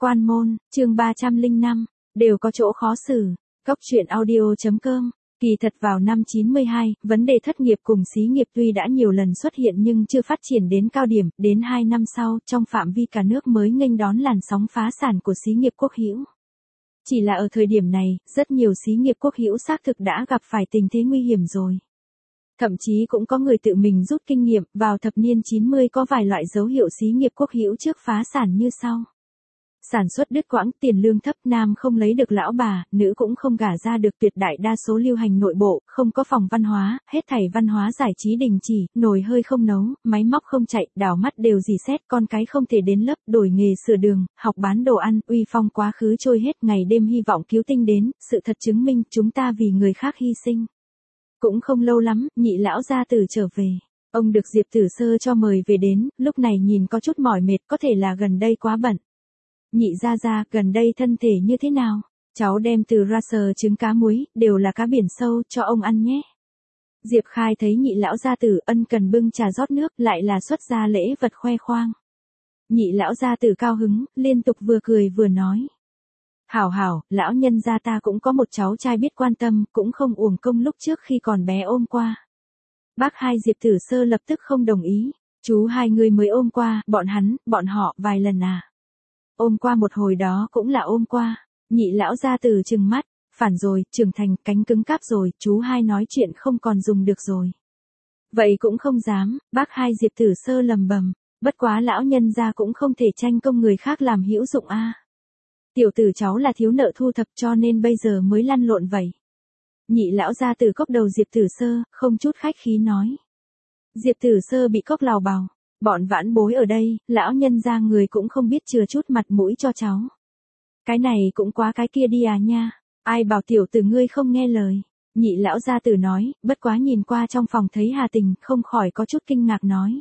Quan môn, chương 305, đều có chỗ khó xử. Cốc truyện audio.com. Kỳ thật vào năm 92, vấn đề thất nghiệp cùng xí nghiệp tuy đã nhiều lần xuất hiện nhưng chưa phát triển đến cao điểm, đến 2 năm sau, trong phạm vi cả nước mới nghênh đón làn sóng phá sản của xí nghiệp quốc hữu. Chỉ là ở thời điểm này, rất nhiều xí nghiệp quốc hữu xác thực đã gặp phải tình thế nguy hiểm rồi. Thậm chí cũng có người tự mình rút kinh nghiệm, vào thập niên 90 có vài loại dấu hiệu xí nghiệp quốc hữu trước phá sản như sau. Sản xuất đứt quãng, tiền lương thấp, nam không lấy được lão bà, nữ cũng không gả ra được, tuyệt đại đa số lưu hành nội bộ, không có phòng văn hóa, hết thảy văn hóa giải trí đình chỉ, nồi hơi không nấu, máy móc không chạy, đảo mắt đều dì xét, con cái không thể đến lớp, đổi nghề sửa đường, học bán đồ ăn, uy phong quá khứ trôi hết, ngày đêm hy vọng cứu tinh đến, sự thật chứng minh chúng ta vì người khác hy sinh. Cũng không lâu lắm, nhị lão gia tử trở về. Ông được Diệp Tử Sơ cho mời về đến, lúc này nhìn có chút mỏi mệt, có thể là gần đây quá bận. Nhị gia gia, gần đây thân thể như thế nào? Cháu đem từ ra sờ trứng cá muối, đều là cá biển sâu, cho ông ăn nhé. Diệp Khai thấy nhị lão gia tử ân cần bưng trà rót nước, lại là xuất gia lễ vật khoe khoang. Nhị lão gia tử cao hứng, liên tục vừa cười vừa nói. Hảo hảo, lão nhân gia ta cũng có một cháu trai biết quan tâm, cũng không uổng công lúc trước khi còn bé ôm qua. Bác hai Diệp Tử Sơ lập tức không đồng ý. Chú hai người mới ôm qua, bọn họ, vài lần à. Ôm qua một hồi đó cũng là ôm qua. Nhị lão gia tử trừng mắt, phản rồi, trưởng thành, cánh cứng cáp rồi, chú hai nói chuyện không còn dùng được rồi. Vậy cũng không dám, bác hai Diệp Tử Sơ lầm bầm, bất quá lão nhân gia cũng không thể tranh công người khác làm hữu dụng a. Tiểu tử cháu là thiếu nợ thu thập cho nên bây giờ mới lăn lộn vậy. Nhị lão gia tử cốc đầu Diệp Tử Sơ, không chút khách khí nói. Diệp Tử Sơ bị cốc lào bào. Bọn vãn bối ở đây, lão nhân gia người cũng không biết chừa chút mặt mũi cho cháu. Cái này cũng quá cái kia đi à nha. Ai bảo tiểu tử ngươi không nghe lời. Nhị lão gia tử nói, bất quá nhìn qua trong phòng thấy Hà Tình, không khỏi có chút kinh ngạc nói.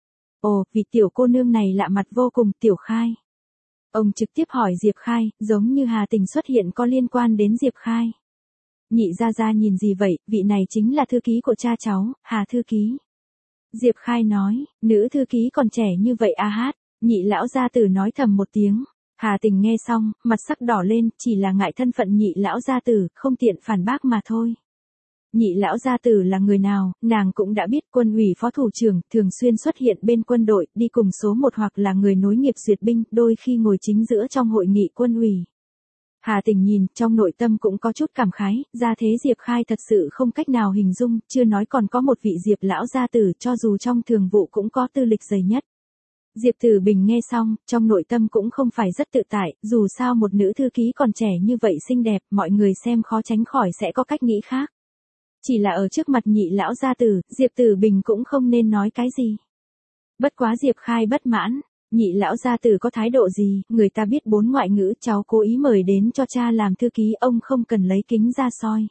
Ồ, vì tiểu cô nương này lạ mặt vô cùng, Tiểu Khai. Ông trực tiếp hỏi Diệp Khai, giống như Hà Tình xuất hiện có liên quan đến Diệp Khai. Nhị gia gia nhìn gì vậy, vị này chính là thư ký của cha cháu, Hà thư ký. Diệp Khai nói, nữ thư ký còn trẻ như vậy à hát, nhị lão gia tử nói thầm một tiếng. Hà Tình nghe xong, mặt sắc đỏ lên, chỉ là ngại thân phận nhị lão gia tử, không tiện phản bác mà thôi. Nhị lão gia tử là người nào, nàng cũng đã biết, quân ủy phó thủ trưởng, thường xuyên xuất hiện bên quân đội, đi cùng số 1 hoặc là người nối nghiệp duyệt binh, đôi khi ngồi chính giữa trong hội nghị quân ủy. Hà Tình nhìn, trong nội tâm cũng có chút cảm khái, gia thế Diệp Khai thật sự không cách nào hình dung, chưa nói còn có một vị Diệp lão gia tử, cho dù trong thường vụ cũng có tư lịch dày nhất. Diệp Tử Bình nghe xong, trong nội tâm cũng không phải rất tự tại, dù sao một nữ thư ký còn trẻ như vậy xinh đẹp, mọi người xem khó tránh khỏi sẽ có cách nghĩ khác. Chỉ là ở trước mặt nhị lão gia tử, Diệp Tử Bình cũng không nên nói cái gì. Bất quá Diệp Khai bất mãn. Nhị lão gia tử có thái độ gì, người ta biết 4 ngoại ngữ, cháu cố ý mời đến cho cha làm thư ký, ông không cần lấy kính ra soi.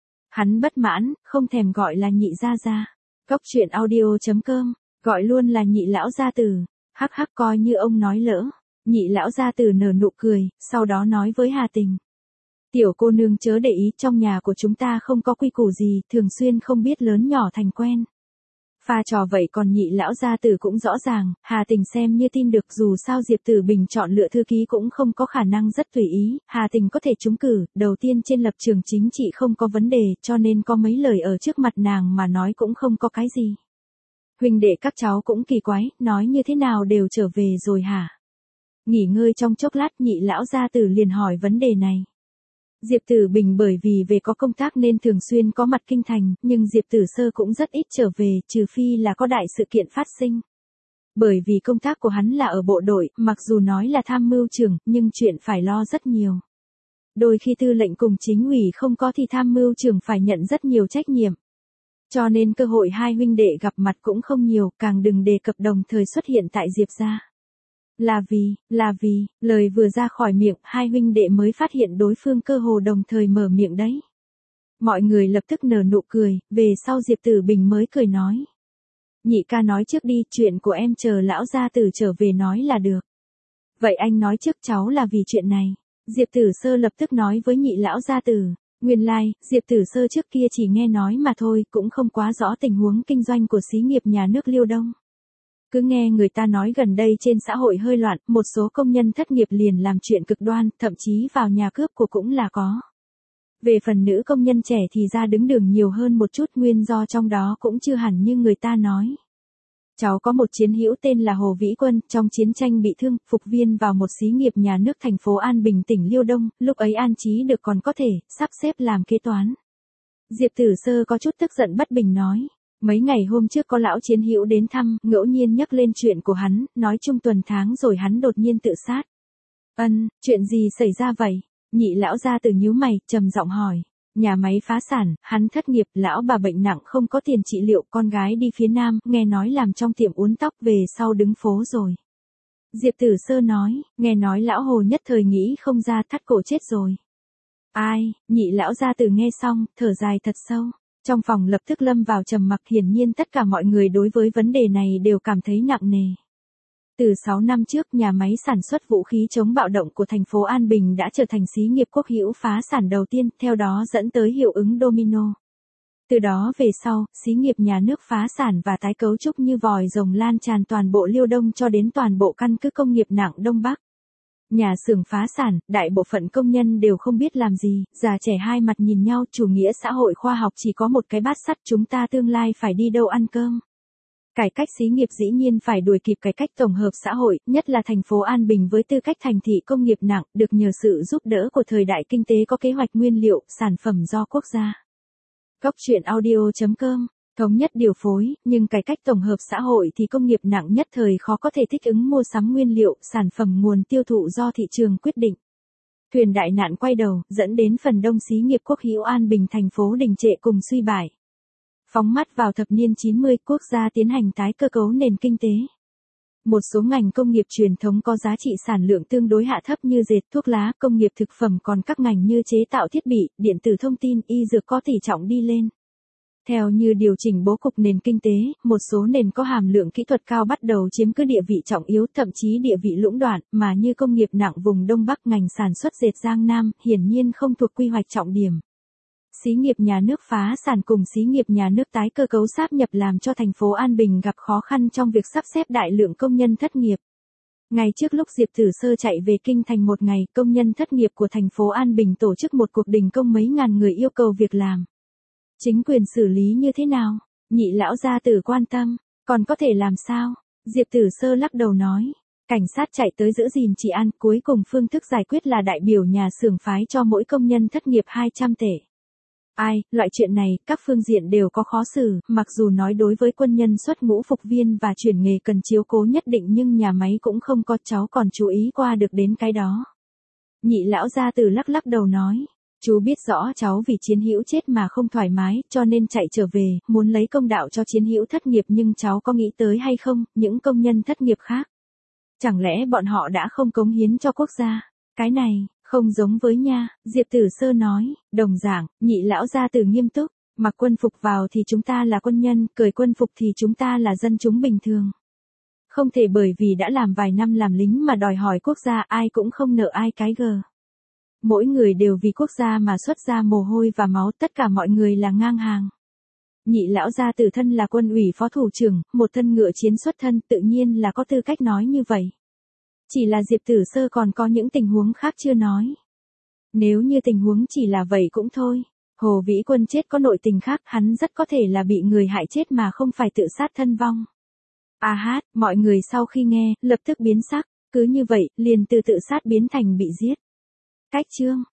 Hắn bất mãn, không thèm gọi là nhị gia gia. Cốc truyện audio.com, gọi luôn là nhị lão gia tử. Hắc hắc, coi như ông nói lỡ. Nhị lão gia tử nở nụ cười, sau đó nói với Hà Tình. Tiểu cô nương chớ để ý, trong nhà của chúng ta không có quy củ gì, thường xuyên không biết lớn nhỏ thành quen. Pha trò vậy còn nhị lão gia tử cũng rõ ràng, Hà Tình xem như tin được, dù sao Diệp Tử Bình chọn lựa thư ký cũng không có khả năng rất tùy ý, Hà Tình có thể trúng cử, đầu tiên trên lập trường chính trị không có vấn đề, cho nên có mấy lời ở trước mặt nàng mà nói cũng không có cái gì. Huynh đệ các cháu cũng kỳ quái, nói như thế nào đều trở về rồi hả? Nghỉ ngơi trong chốc lát nhị lão gia tử liền hỏi vấn đề này. Diệp Tử Bình bởi vì về có công tác nên thường xuyên có mặt kinh thành, nhưng Diệp Tử Sơ cũng rất ít trở về, trừ phi là có đại sự kiện phát sinh. Bởi vì công tác của hắn là ở bộ đội, mặc dù nói là tham mưu trưởng, nhưng chuyện phải lo rất nhiều. Đôi khi tư lệnh cùng chính ủy không có thì tham mưu trưởng phải nhận rất nhiều trách nhiệm. Cho nên cơ hội hai huynh đệ gặp mặt cũng không nhiều, càng đừng đề cập đồng thời xuất hiện tại Diệp gia. Là vì, lời vừa ra khỏi miệng, hai huynh đệ mới phát hiện đối phương cơ hồ đồng thời mở miệng đấy. Mọi người lập tức nở nụ cười, về sau Diệp Tử Bình mới cười nói. Nhị ca nói trước đi, chuyện của em chờ lão gia tử trở về nói là được. Vậy anh nói trước, cháu là vì chuyện này. Diệp Tử Sơ lập tức nói với nhị lão gia tử. Nguyên lai, Diệp Tử Sơ trước kia chỉ nghe nói mà thôi, cũng không quá rõ tình huống kinh doanh của xí nghiệp nhà nước Liêu Đông. Cứ nghe người ta nói gần đây trên xã hội hơi loạn, một số công nhân thất nghiệp liền làm chuyện cực đoan, thậm chí vào nhà cướp của cũng là có. Về phần nữ công nhân trẻ thì ra đứng đường nhiều hơn một chút, nguyên do trong đó cũng chưa hẳn như người ta nói. Cháu có một chiến hữu tên là Hồ Vĩ Quân, trong chiến tranh bị thương, phục viên vào một xí nghiệp nhà nước thành phố An Bình tỉnh Liêu Đông, lúc ấy an trí được còn có thể, sắp xếp làm kế toán. Diệp Tử Sơ có chút tức giận bất bình nói. Mấy ngày hôm trước có lão chiến hữu đến thăm, ngẫu nhiên nhắc lên chuyện của hắn, nói chung tuần tháng rồi hắn đột nhiên tự sát. Chuyện gì xảy ra vậy? Nhị lão gia tử nhíu mày, trầm giọng hỏi. Nhà máy phá sản, hắn thất nghiệp, lão bà bệnh nặng không có tiền trị liệu, con gái đi phía Nam, nghe nói làm trong tiệm uốn tóc, về sau đứng phố rồi. Diệp Tử Sơ nói, nghe nói lão Hồ nhất thời nghĩ không ra, thắt cổ chết rồi. Ai? Nhị lão gia tử nghe xong, thở dài thật sâu. Trong phòng lập tức lâm vào trầm mặc, hiển nhiên tất cả mọi người đối với vấn đề này đều cảm thấy nặng nề. Từ 6 năm trước, nhà máy sản xuất vũ khí chống bạo động của thành phố An Bình đã trở thành xí nghiệp quốc hữu phá sản đầu tiên, theo đó dẫn tới hiệu ứng domino. Từ đó về sau, xí nghiệp nhà nước phá sản và tái cấu trúc như vòi rồng lan tràn toàn bộ Liêu Đông cho đến toàn bộ căn cứ công nghiệp nặng Đông Bắc. Nhà xưởng phá sản, đại bộ phận công nhân đều không biết làm gì, già trẻ hai mặt nhìn nhau, chủ nghĩa xã hội khoa học chỉ có một cái bát sắt, chúng ta tương lai phải đi đâu ăn cơm. Cải cách xí nghiệp dĩ nhiên phải đuổi kịp cải cách tổng hợp xã hội, nhất là thành phố An Bình với tư cách thành thị công nghiệp nặng, được nhờ sự giúp đỡ của thời đại kinh tế có kế hoạch nguyên liệu, sản phẩm do quốc gia. Góc truyện audio.com, thống nhất điều phối, nhưng cải cách tổng hợp xã hội thì công nghiệp nặng nhất thời khó có thể thích ứng mua sắm nguyên liệu, sản phẩm nguồn tiêu thụ do thị trường quyết định. Thuyền đại nạn quay đầu, dẫn đến phần đông xí nghiệp quốc hữu An Bình thành phố đình trệ cùng suy bại. Phóng mắt vào thập niên 90, quốc gia tiến hành tái cơ cấu nền kinh tế. Một số ngành công nghiệp truyền thống có giá trị sản lượng tương đối hạ thấp như dệt, thuốc lá, công nghiệp thực phẩm, còn các ngành như chế tạo thiết bị, điện tử thông tin, y dược có tỷ trọng đi lên. Theo như điều chỉnh bố cục nền kinh tế, một số nền có hàm lượng kỹ thuật cao bắt đầu chiếm cứ địa vị trọng yếu, thậm chí địa vị lũng đoạn, mà như công nghiệp nặng vùng Đông Bắc, ngành sản xuất dệt Giang Nam, hiển nhiên không thuộc quy hoạch trọng điểm. Xí nghiệp nhà nước phá sản cùng xí nghiệp nhà nước tái cơ cấu sáp nhập làm cho thành phố An Bình gặp khó khăn trong việc sắp xếp đại lượng công nhân thất nghiệp. Ngày trước lúc Diệp Tử Sơ chạy về kinh thành một ngày, công nhân thất nghiệp của thành phố An Bình tổ chức một cuộc đình công, mấy ngàn người yêu cầu việc làm. Chính quyền xử lý như thế nào? Nhị lão gia tử quan tâm, còn có thể làm sao? Diệp Tử Sơ lắc đầu nói. Cảnh sát chạy tới giữ gìn trị an, cuối cùng phương thức giải quyết là đại biểu nhà xưởng phái cho mỗi công nhân thất nghiệp 200 tệ. Loại chuyện này, các phương diện đều có khó xử, mặc dù nói đối với quân nhân xuất ngũ phục viên và chuyển nghề cần chiếu cố nhất định nhưng nhà máy cũng không có, cháu còn chú ý qua được đến cái đó. Nhị lão gia tử lắc đầu nói, chú biết rõ cháu vì chiến hữu chết mà không thoải mái, cho nên chạy trở về, muốn lấy công đạo cho chiến hữu thất nghiệp, nhưng cháu có nghĩ tới hay không, những công nhân thất nghiệp khác. Chẳng lẽ bọn họ đã không cống hiến cho quốc gia? Cái này không giống với nha, Diệp Tử Sơ nói. Đồng dạng, nhị lão gia tử nghiêm túc, mặc quân phục vào thì chúng ta là quân nhân, cởi quân phục thì chúng ta là dân chúng bình thường. Không thể bởi vì đã làm vài năm làm lính mà đòi hỏi quốc gia, ai cũng không nợ ai cái gờ. Mỗi người đều vì quốc gia mà xuất ra mồ hôi và máu, tất cả mọi người là ngang hàng. Nhị lão gia tử thân là quân ủy phó thủ trưởng, một thân ngựa chiến xuất thân, tự nhiên là có tư cách nói như vậy. Chỉ là Diệp Tử Sơ còn có những tình huống khác chưa nói. Nếu như tình huống chỉ là vậy cũng thôi. Hồ Vĩ Quân chết có nội tình khác, hắn rất có thể là bị người hại chết mà không phải tự sát thân vong. Mọi người sau khi nghe, lập tức biến sắc, cứ như vậy, liền từ tự sát biến thành bị giết. Cách chương.